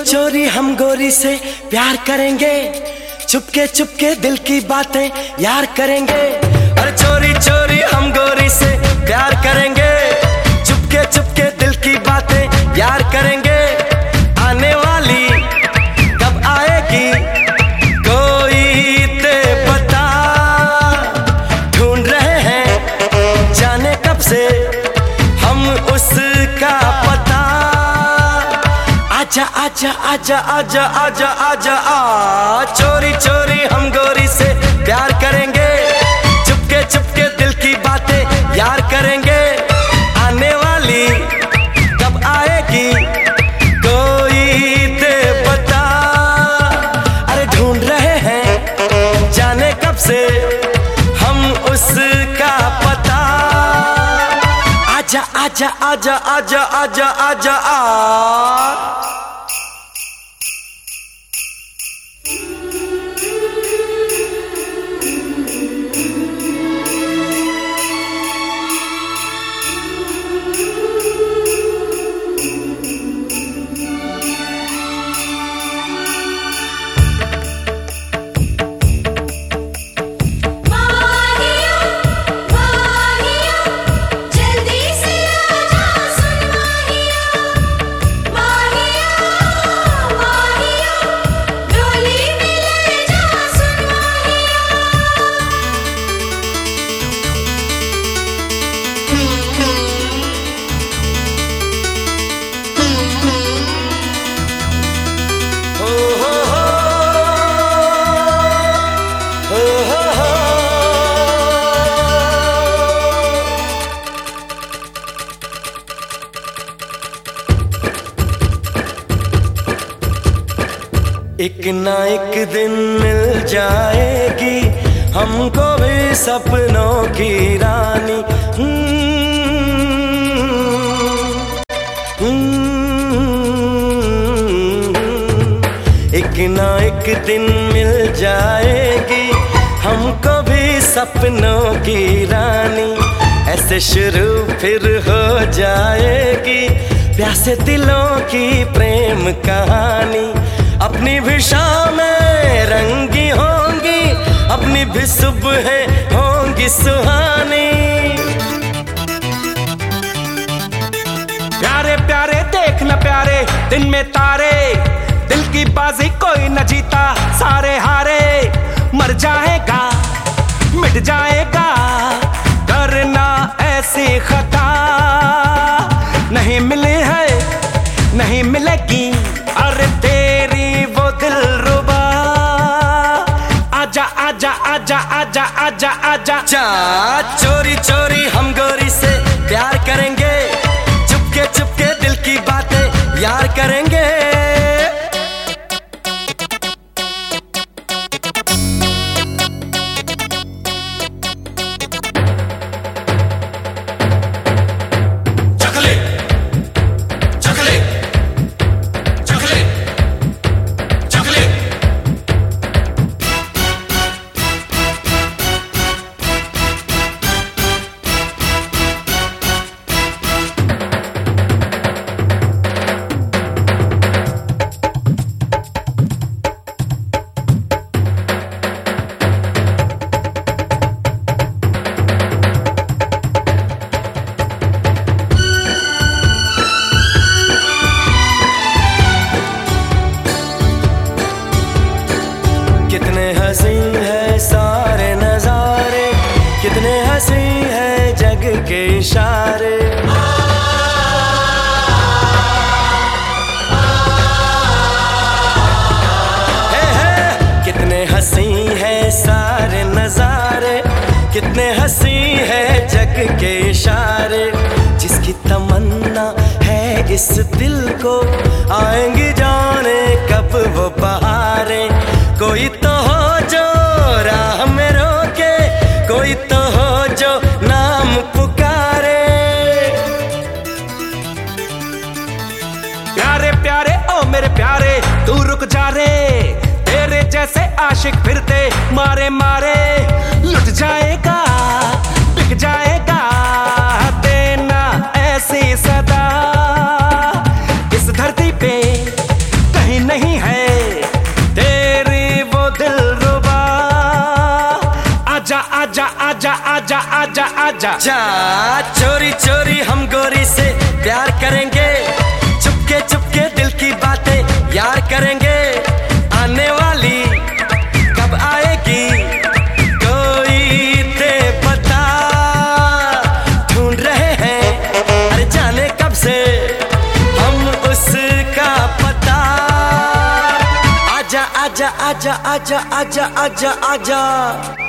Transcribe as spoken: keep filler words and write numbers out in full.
चोरी हम गोरी से प्यार करेंगे, चुपके चुपके दिल की बातें यार करेंगे। अरे चोरी चोरी हम गोरी से प्यार करेंगे, चुपके चुपके दिल की बातें यार करेंगे। आने वाली कब आएगी कोई ते बता, ढूंढ रहे हैं जाने कब से हम उसका पता। आजा आजा आजा आजा आजा आजा आ, चोरी चोरी हम गोरी से प्यार करेंगे, चुपके चुपके दिल की बातें यार करेंगे। आने वाली कब आएगी कोई दे बता, अरे ढूंढ रहे हैं जाने कब से हम उसका पता। आजा आजा आजा आजा आजा आजा आ। एक ना एक दिन मिल जाएगी हमको भी सपनों की रानी। एक ना एक दिन मिल जाएगी हमको भी सपनों की रानी। ऐसे शुरू फिर हो जाएगी प्यासे दिलों की प्रेम कहानी। अपनी भी शामें रंगी होंगी, अपनी भी सुबहें होंगी सुहानी। प्यारे प्यारे देखना प्यारे दिन में तारे, दिल की बाजी कोई न जीता सारे हारे। मर जाएगा मिट जाएगा करना ऐसी खता, नहीं मिली है नहीं मिलेगी अरे तेरी वो दिल रुबा। आजा आजा आजा आजा आजा आजा जा, चोरी चोरी हम गोरी से प्यार करेंगे, चुपके चुपके दिल की बातें यार करेंगे। कितने हंसी है सारे नजारे, कितने हंसी है जग के इशारे। हे हे कितने हंसी है सारे नजारे, कितने हंसी है जग के इशारे। जिसकी तमन्ना है इस दिल को आएंगी जाने कब वो बहारें। कोई तो हो जो राह में रोके, कोई तो हो जो नाम पुकारे। प्यारे प्यारे ओ मेरे प्यारे तू रुक जा रे, तेरे जैसे आशिक फिरते मारे मारे। लुट जाएगा बिक जाएगा देना ऐसी सदा, इस धरती पे कहीं नहीं है तेरी वो दिलरुबा। आजा आजा आजा आजा आजा आजा जा चोरी चोरी हम गोरी से प्यार करेंगे, चुपके चुपके दिल की बातें यार करेंगे। आने वाली कब आएगी कोई ते पता, ढूंढ रहे हैं अरे जाने कब से हम उसका पता। आजा आजा आजा आजा आजा आजा आजा